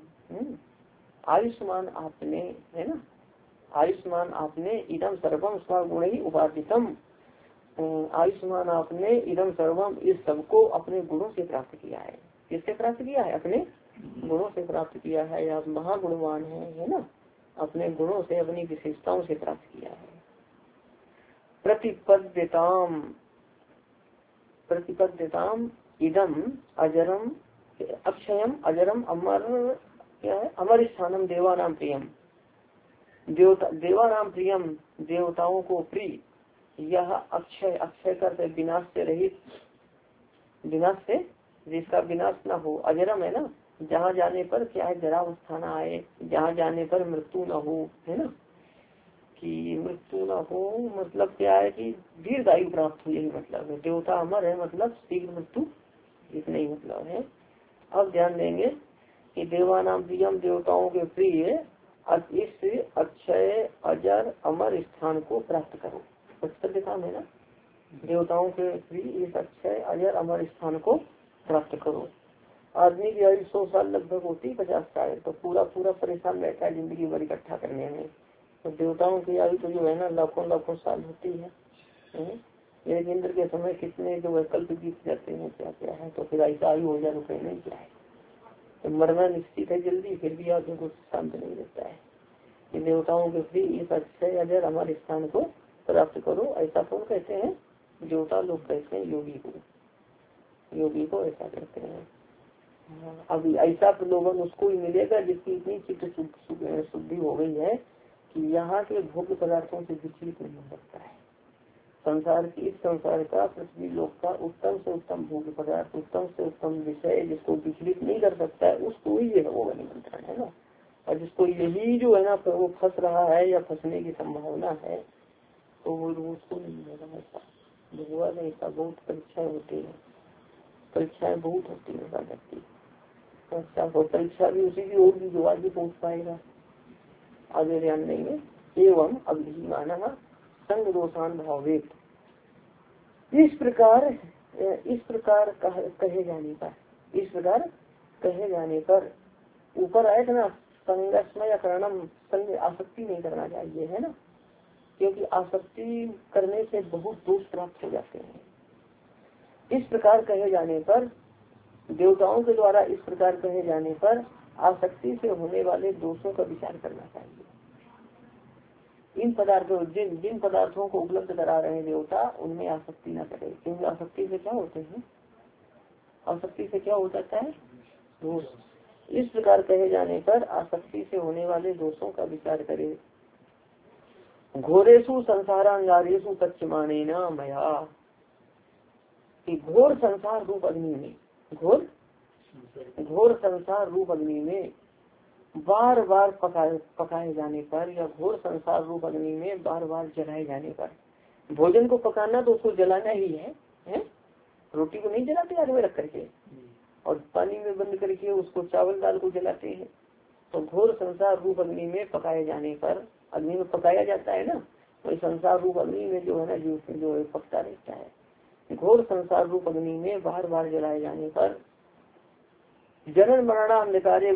S1: आयुष्मान आपने, है ना, आयुष्मान आपने इदम सर्वम स्वगुण ही उपार्जितम, आयुष्मान आपने इदम सर्वम, इस सबको अपने गुणों से प्राप्त किया है। किससे प्राप्त किया है? अपने गुणों से प्राप्त किया है। आप महागुणवान है ना, अपने गुणों से, अपनी विशेषताओं से प्राप्त किया है। प्रतिपद्यताम, प्रतिपद्यताम इदम अजरम अक्षयम अजरम अमर, क्या है? अमर स्थानम देवानाम प्रियम, देवानाम प्रियम, देवताओं को प्रिय। यह अक्षय, अक्षय करते विनाश से रहित, विनाश से जिसका विनाश न हो। अजरम है ना, जहाँ जाने पर क्या है? जरावस्था न आए, जहाँ जाने पर मृत्यु न हो, है ना, कि मृत्यु न हो मतलब क्या है कि दीर्घायु प्राप्त हो, यही मतलब है। देवता अमर है मतलब शीघ्र मृत्यु, इतना ही मतलब है। अब ध्यान देंगे कि देवानाम प्रियम, देवताओं के प्रिय इस अक्षय अजर अमर स्थान को प्राप्त करो। पुस्तक काम है ना, देवताओं के प्रिय इस अक्षय अजर अमर स्थान को प्राप्त करो। आदमी की आयु 100 साल लगभग होती है, 50 साल, तो पूरा पूरा परेशान रहता है जिंदगी भर इकट्ठा करने में। तो देवताओं की आयु तो जो है ना लाखों लाखों साल होती है। एक इंद्र के समय कितने जो कल्प बीत जाते हैं, क्या क्या है। तो फिर ऐसा आयु हो जाए तो कहना ही क्या है। तो मरना निश्चित है जल्दी, फिर भी आदमी को शांत नहीं रहता है। कि देवताओं के प्रिय इस अक्षय अजर हमारे स्थान को प्राप्त करो। ऐसा कौन कहते हैं? देवता लोग कहते हैं योगी को, योगी को ऐसा कहते हैं। अभी ऐसा प्रलोभन उसको ही मिलेगा जिसकी इतनी चित्त शुद्धि हो गई है कि यहाँ के भोग्य पदार्थों से विचलित नहीं हो सकता है। संसार की, इस संसार का, पृथ्वी लोक का उत्तम से उत्तम भोग्य पदार्थ, उत्तम से उत्तम विषय जिसको विचलित नहीं कर सकता है, उसको ही ये वो निमंत्रण है ना। और जिसको यही जो है ना वो फंस रहा है या फंसने की संभावना है, तो वो उसको नहीं मिलेगा। ऐसा भगवान ऐसा बहुत परीक्षाएं होती है, परीक्षाएं बहुत होती है ऐसा करती। अच्छा, तो परीक्षा भी उसी की होगी जो आगे पहुँच पाएगा, आगे ध्यान नहीं। एवं अभिमाना संग दोषान भावेत, इस प्रकार कहे जाने पर, इस प्रकार कहे जाने पर ऊपर आए थे ना, संगस्मय या करणम, संग आसक्ति नहीं करना चाहिए है ना, क्योंकि आसक्ति करने से बहुत दोष प्राप्त हो जाते हैं। इस प्रकार कहे जाने पर, देवताओं के द्वारा इस प्रकार कहे जाने पर आसक्ति से होने वाले दोषों का विचार करना चाहिए। इन पदार्थों, जिन पदार्थों को उपलब्ध करा रहे हैं देवता, उनमें आसक्ति न करे, क्योंकि आसक्ति से क्या होते हैं, आसक्ति से क्या हो जाता है, दोष। इस प्रकार कहे जाने पर आसक्ति से होने वाले दोषों का विचार करे। घोरेशु संसारांगारेशु पश्चिमाने न मया, कि घोर संसार रूप अग्नि में, घोर संसार रूप अग्नि में बार बार पकाए जाने पर, या घोर संसार रूप अग्नि में बार बार जलाए जाने पर। भोजन को पकाना तो उसको जलाना ही है? रोटी को नहीं जलाते आग में रख करके, और पानी में बंद करके उसको चावल दाल को जलाते हैं। तो घोर संसार रूप अग्नि में पकाए जाने पर, अग्नि में पकाया जाता है ना, वही संसार रूप अग्नि में जो है ना जो पकता रहता है। घोर संसार रूप अग्नि में बार बार जलाए जाने पर जनन मरणा अंधकार्य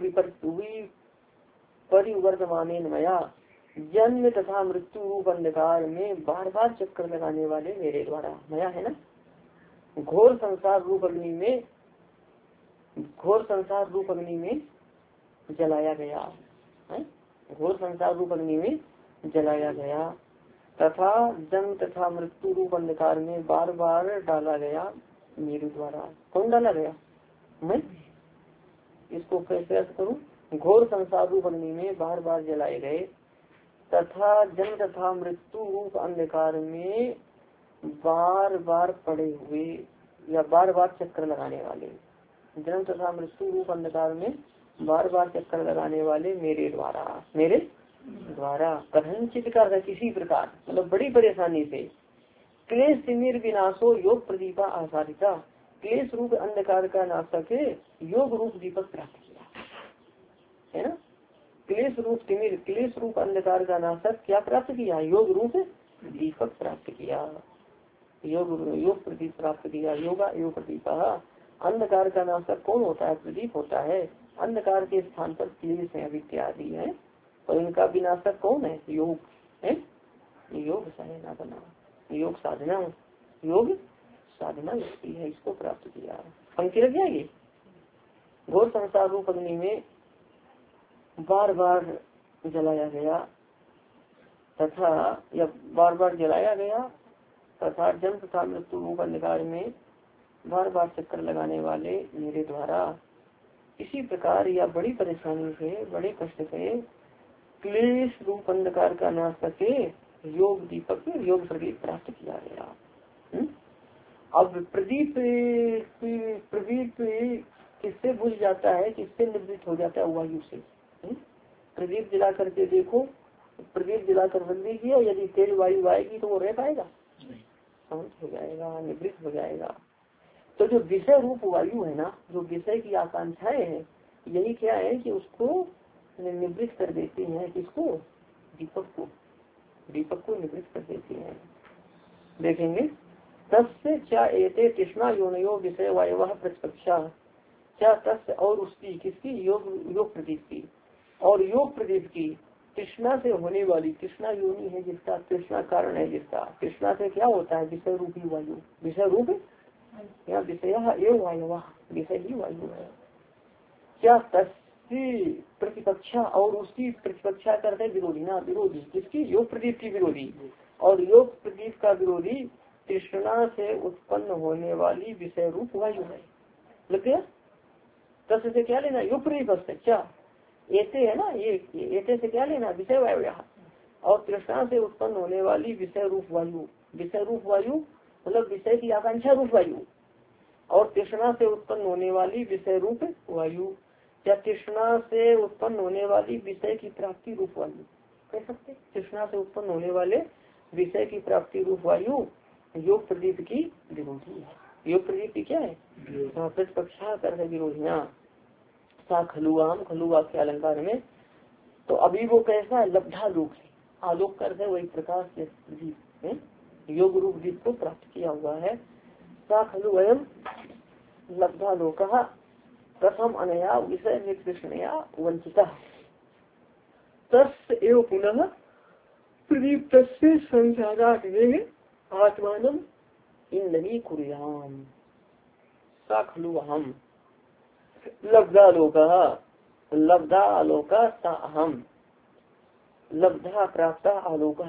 S1: परिवर्तमाने मया, जन्म तथा मृत्यु रूप अंधकार में बार बार चक्कर लगाने वाले मेरे द्वारा, मया है ना, घोर संसार रूप अग्नि में, घोर संसार रूप अग्नि में जलाया गया है, घोर संसार रूप अग्नि में जलाया गया, तथा जन्म तथा मृत्यु रूप अंधकार में बार बार डाला गया मेरे द्वारा। कौन डाला गया? मैं। इसको कैसे अर्थ करूं? घोर संसार रूप अग्नि में बार बार जलाए गए, तथा जन्म तथा मृत्यु रूप अंधकार में बार बार पड़े हुए, या बार बार चक्कर लगाने वाले, जन्म तथा मृत्यु रूप अंधकार में बार बार चक्कर लगाने वाले मेरे द्वारा, मेरे द्वारा। कथनचित का किसी प्रकार, मतलब बड़ी परेशानी से। क्लेश तिमिर विनाशो योग प्रदीपा आसारिता, क्लेश रूप अंधकार का नाशक योग रूप दीपक प्राप्त किया है ना। क्लेश रूप तिमिर, क्लेश रूप अंधकार का नाशक क्या प्राप्त किया? योग रूप दीपक प्राप्त किया, योग प्रदीप प्राप्त किया। योगा योग प्रदीप, अंधकार का नाशक कौन होता है? प्रदीप होता है। अंधकार के स्थान पर क्लेश है, इत्यादि है, और इनका विनाशक कौन है? योग है। योग साधना बना, योग साधना, योग साधना लगती है, इसको प्राप्त किया। पंक्ति लग जाएगी। घोर संसार रूप अग्नि में बार बार जलाया गया, तथा या बार बार जलाया गया, तथा जन्म तथा मृत्यु रूप अंधकार में बार बार चक्कर लगाने वाले मेरे द्वारा। इसी प्रकार या बड़ी परेशानी से, बड़े कष्ट से क्लेश रूप अंधकार का नाश करके योग दीपक, योग प्रदीप प्राप्त किया गया। अब प्रदीप किससे बुझ जाता है, किससे निवृत्त हो जाता है? वायु से। प्रदीप जला करके देखो, प्रदीप जलाकर बंद किया, यदि तेज वायु आएगी तो वो रह पाएगा? शांत हो जाएगा, निवृत्त हो जाएगा। तो जो विषय रूप वायु है ना, जो विषय की आकांक्षाएं है, यही क्या है कि उसको निवृत्त कर देती हैं। किसको? दीपक को। दीपक को निवृत्त कर देती हैं। देखेंगे तस्य क्या एते तृष्णा योनयो विषय वायव प्रतिपक्षा क्या तस्य और उसकी किसकी योग प्रदीप की और योग प्रदीप की तृष्णा से होने वाली तृष्णा योनि है जिसका तृष्णा कारण है जिसका तृष्णा से क्या होता है विषय रूपी वायु विषय रूप या विषय एवं वायु विषय ही वायु है। क्या तस्य प्रतिपक्षा और उसकी प्रतिपक्षा करते विरोधी ना विरोधी किसकी योग प्रदीप की विरोधी और योग प्रदीप का विरोधी तृष्णा से उत्पन्न होने वाली विषय रूप वायु है। लग गया? तस्य से क्या लेना योग प्रदीप क्या ऐसे है ना ये ऐसे से क्या लेना विषय वायु यहाँ और तृष्णा से उत्पन्न होने वाली विषय रूप वायु मतलब विषय की आकांक्षा रूप वायु और तृष्णा से उत्पन्न होने वाली विषय रूप वायु या तृष्णा से उत्पन्न होने वाली विषय की प्राप्ति रूप वायु कह सकते। तृष्णा से उत्पन्न होने वाले विषय की प्राप्ति रूप वायु योग प्रदीप की विरोधी है। योग प्रदीप की क्या है? प्रतिपक्षा कर विरोधियां सा खलुआम खलुआ के अलंकार में। तो अभी वो कैसा है? लब्धा लोक है। आलोक करते वही प्रकाश से दीप योग रूप दीप को प्राप्त किया हुआ है। सा खलु वयम लब्धा लोक प्रथम अनया विषय में कृष्णया वंचिता तस् एव पुनः प्रदीप्त संसारात आत्मान इंद्री कुर्याम सा खलु अहम लब्धालोक लब्धा आलोक सा अहम लब्धा प्राप्त आलोक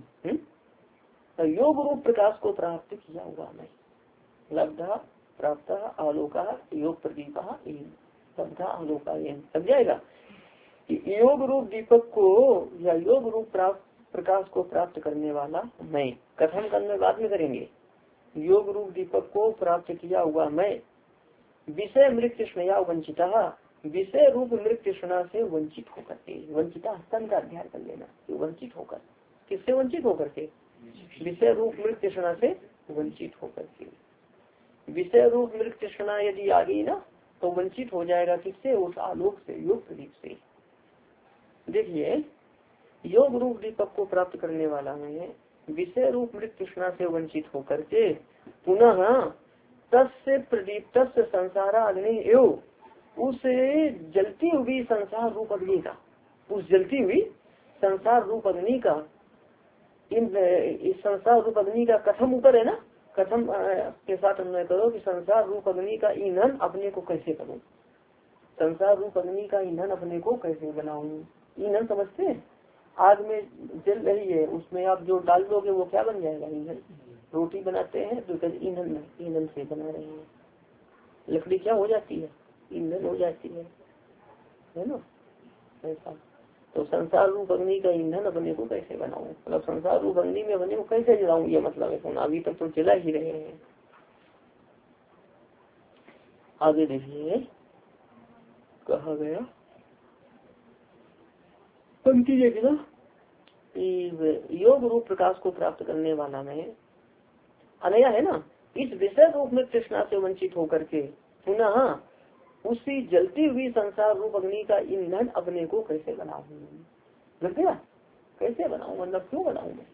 S1: योग रूप प्रकाश को प्राप्त किया हुआ मैं लब्धा प्राप्त आलोक योग प्रदीप लब्धा आलोक समझ जाएगा कि योग रूप दीपक को या योग रूप प्रकाश को प्राप्त करने वाला मैं कथन करने बाद में करेंगे। योग रूप दीपक को प्राप्त किया हुआ मैं विषय मृत तृष्णया वंचिता विषय रूप मृत तृष्णा से वंचित होकर के वंचिता स्तन का अध्ययन कर लेना कि वंचित होकर किससे वंचित होकर के विषय रूप मृत तृष्णा से वंचित होकर के विषय रूप मृत तृष्णा यदि आ गई ना तो वंचित हो जाएगा किससे? उस आलोक से योग प्रदीप से। देखिए योग रूप दीपक को प्राप्त करने वाला में विषय रूप मृत तृष्णा से वंचित होकर के पुनः तस्य प्रदीप्त संसार अग्नि एवं उस जलती हुई संसार रूप अग्नि का उस जलती हुई संसार रूप अग्नि का इस संसार रूप अग्नि का कथम ऊपर है ना कथम के साथ अन्वय करो कि संसार रूप अग्नि का ईंधन अपने को कैसे करूं संसार रूप अग्नि का ईंधन अपने को कैसे बनाऊं। ईंधन समझते हैं? आग में जल रही है उसमें आप जो डाल दोगे वो क्या बन जाएगा? ईंधन। रोटी बनाते हैं तो ईंधन से बना रहे हैं। लकड़ी क्या हो जाती है? ईंधन हो जाती है ना ऐसा। तो संसार रूप अग्नि का ईंधन अपने को कैसे बनाऊं मतलब संसार रूप अग्नि में अपने को कैसे जलाऊं ये मतलब है सुना। अभी तक तो जला ही रहे हैं। आगे देखिए कहा गया पंक्ति देखना योग रूप प्रकाश को प्राप्त करने वाला में अनया है ना इस विषय रूप में तृष्णा से वंचित होकर के पुनः उसी जलती हुई संसार रूप अग्नि का ईंधन अपने को कैसे बनाऊं। लग गया? कैसे बनाऊं मतलब क्यों बनाऊं मैं?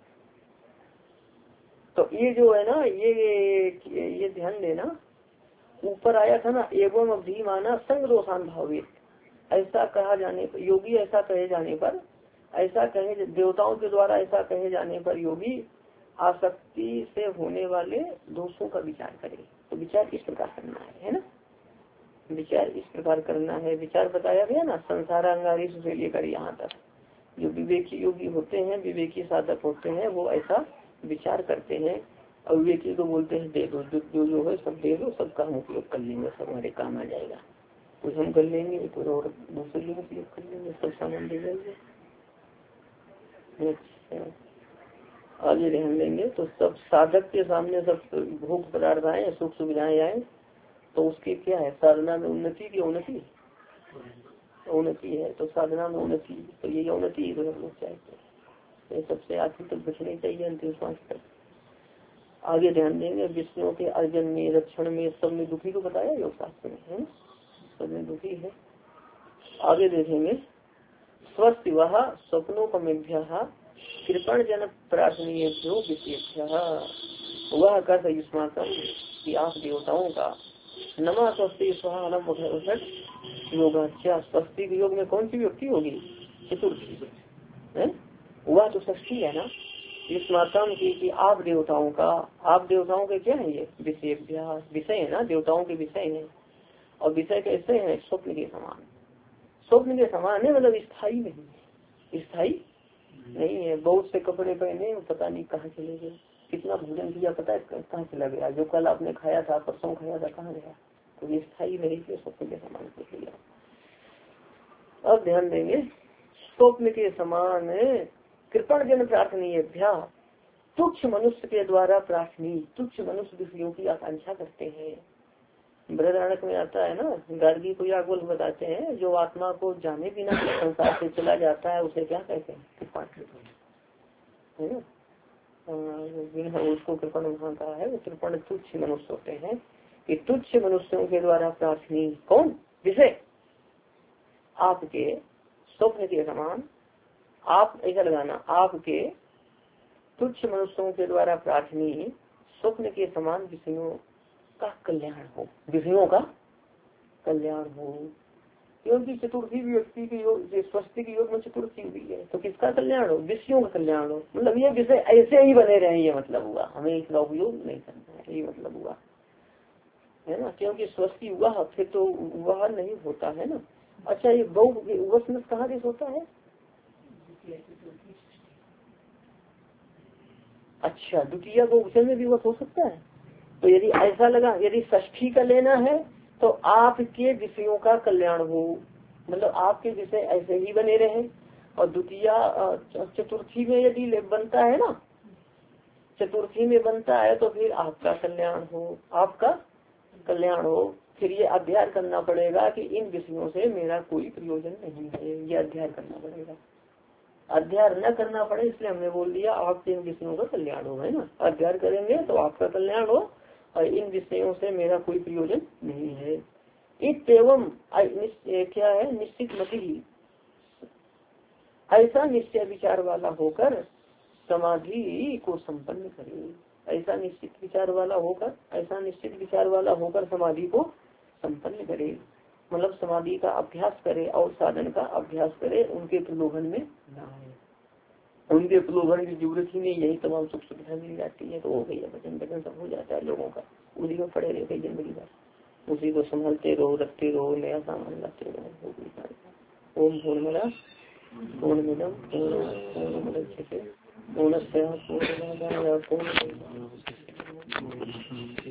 S1: तो ये जो है ना ये ध्यान देना ऊपर आया था ना एवं अवधि माना संग दोषान भावित ऐसा कहा जाने पर योगी ऐसा कहे जाने पर ऐसा कहे देवताओं के द्वारा ऐसा कहे जाने पर योगी आसक्ति से होने वाले दोषों का विचार करे। तो विचार इस प्रकार करना है ना विचार इस प्रकार करना है। विचार बताया गया ना संसार अंगारिश से लेकर यहाँ तक जो विवेकी योगी होते हैं विवेकी साधक होते हैं वो ऐसा विचार करते हैं। और विवेकी को बोलते हैं दे दो जो है सब दे दो सबका हम उपयोग कर लेंगे सब हमारे काम आ जाएगा कुछ हम कर लेंगे कुछ और दूसरे लोग उपयोग कर लेंगे सब सामान दे जाएंगे। अच्छा आगे ध्यान देंगे तो सब साधक के सामने सब भोग पदार्थ आए सुख सुविधाएं आए तो उसकी क्या है साधना में उन्नति की उन्नति है। तो साधना में उन्नति तो ये उन्नति तो हम लोग चाहते हैं सबसे आखिर तक बचने चाहिए अंतिम श्वास तक। आगे ध्यान देंगे विष्णु के अर्जन में रक्षण में सब में दुखी को बताया योग शास्त्र में है सब में दुखी है आगे देखेंगे। स्वस्थ वह स्वप्नोपमेभ्य कृपण जन प्रार्थनीयेभ्यो विषयेभ्यः वह कर युष्माकम कि आप देवताओं का नमा स्वस्ति स्वाहा नम योगाच्या। स्वस्ति के योग में कौन सी व्यक्ति होगी? चतुर्थी है। वह तो षष्ठी है ना। युष्माकम की आप देवताओं का, आप देवताओं के क्या है? ये विषय है ना, देवताओं के विषय है। और विषय कैसे है? स्वप्न के समान। स्वप्न के समान है मतलब स्थायी नहीं है, स्थायी नहीं है। बहुत से कपड़े पहने पता नहीं कहाँ चले गए, कितना भोजन किया पता है कहाँ चला गया, जो कल आपने खाया था परसों खाया था कहाँ गया? तो ये स्थायी नहीं है, स्वप्न के समान देख लिया। अब ध्यान देंगे, स्वप्न के समान कृपण जन प्रार्थनीय तुच्छ मनुष्य के द्वारा प्रार्थनी, तुच्छ मनुष्य विषयों की आकांक्षा करते हैं। बृहदारण्यक में आता है ना, गार्गी को या गोल बताते हैं, जो आत्मा को जाने बिना संसार से चला जाता है उसे क्या कहते हैं? कृपण है ना। उसको कृपण वहाँ कहा है। कृपण तुच्छ मनुष्य होते हैं कि तुच्छ मनुष्यों के द्वारा प्रार्थनी कौन? विषय आपके स्वप्न के समान। आप ऐसा लगाना, आपके तुच्छ मनुष्यों के द्वारा प्रार्थनी स्वप्न के समान विषयों का कल्याण हो, विषयों का कल्याण हो। क्योंकि चतुर्थी व्यक्ति के योग, स्वस्ति के योग में चतुर्थी भी है, तो किसका कल्याण हो? विषयों का कल्याण हो। मतलब ये विषय ऐसे ही बने रहे, ये मतलब हुआ, हमें इसका उपयोग नहीं करना है, ये मतलब हुआ है ना। क्योंकि स्वस्ति हुआ फिर तो वह नहीं होता है ना। अच्छा, ये बहु कहाँ देश होता है? अच्छा, द्वितीय बहुवचन में भी वह हो सकता है। तो यदि ऐसा लगा, यदि षष्ठी का लेना है तो आपके विषयों का कल्याण हो, मतलब आपके विषय ऐसे ही बने रहे। और द्वितीय चतुर्थी में यदि बनता है ना, चतुर्थी में बनता है तो फिर आपका कल्याण हो, आपका कल्याण हो। फिर ये अध्ययन करना पड़ेगा कि इन विषयों से मेरा कोई प्रयोजन नहीं है, ये अध्ययन करना पड़ेगा। अध्ययन न करना पड़े इसलिए हमने बोल दिया आपके इन विषयों का कल्याण हो, है ना। अध्ययन करेंगे तो आपका कल्याण हो और इन विषयों से मेरा कोई प्रयोजन नहीं है। इत्येवं क्या है? निश्चित मति ही ऐसा निश्चय विचार वाला होकर समाधि को संपन्न करे। ऐसा निश्चित विचार वाला होकर, ऐसा निश्चित विचार वाला होकर समाधि को संपन्न करे, मतलब समाधि का अभ्यास करे और साधन का अभ्यास करे, उनके प्रलोभन में ना आए। उनके प्रलोभन की जरूरत ही नहीं, यही तमाम सुख सुविधा मिल जाती है तो हो गई है, भजन भजन सब हो जाता है लोगों का। उसी में पड़े रहते जिंदगी भर, उसी को संभालते रहो, रखते रहो, नया सामान लाते रहो। ओम पूर्णमदा पूर्णमिदं पूर्णमुदच्यते पूर्णस्य पूर्णमादाय पूर्णमेवावशिष्यते।